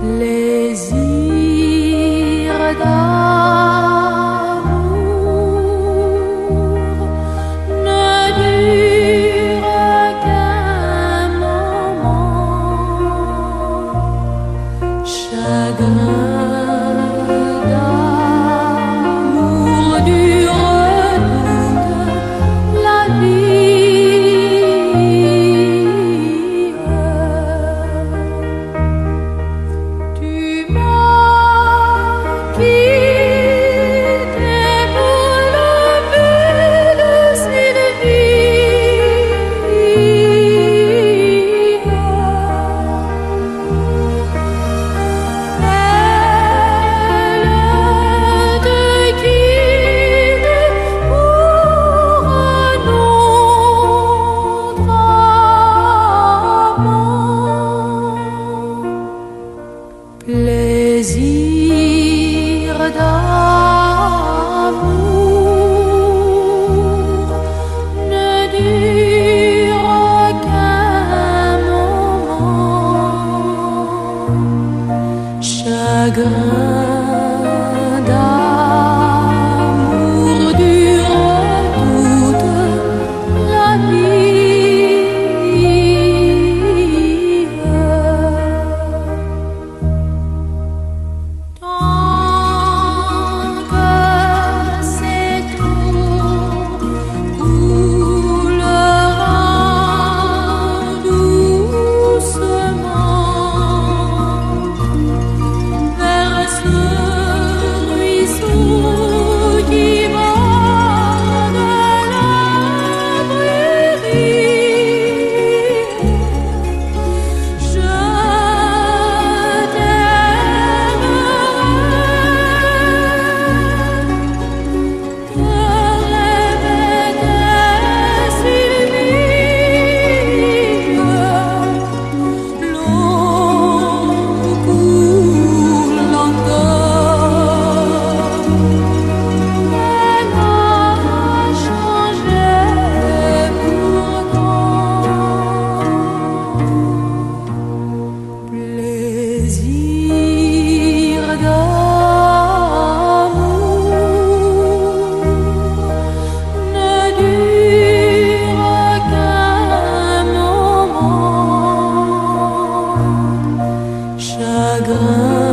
Plaisir d'amour ne dure qu'un moment. Chagrin d'amour dure toute la vie. Tu m'as quitté pour le but de cette vie. Elle te quitte pour un autre amant. Plaisir d'amour ne dure qu'un moment. Chagrin d'amour dure toute la vie. Tant que ces tours coulera doucement vers ce ruisseau qui borde la prairie. Je Plaisir d'amour ne dure qu'un moment. Chagrin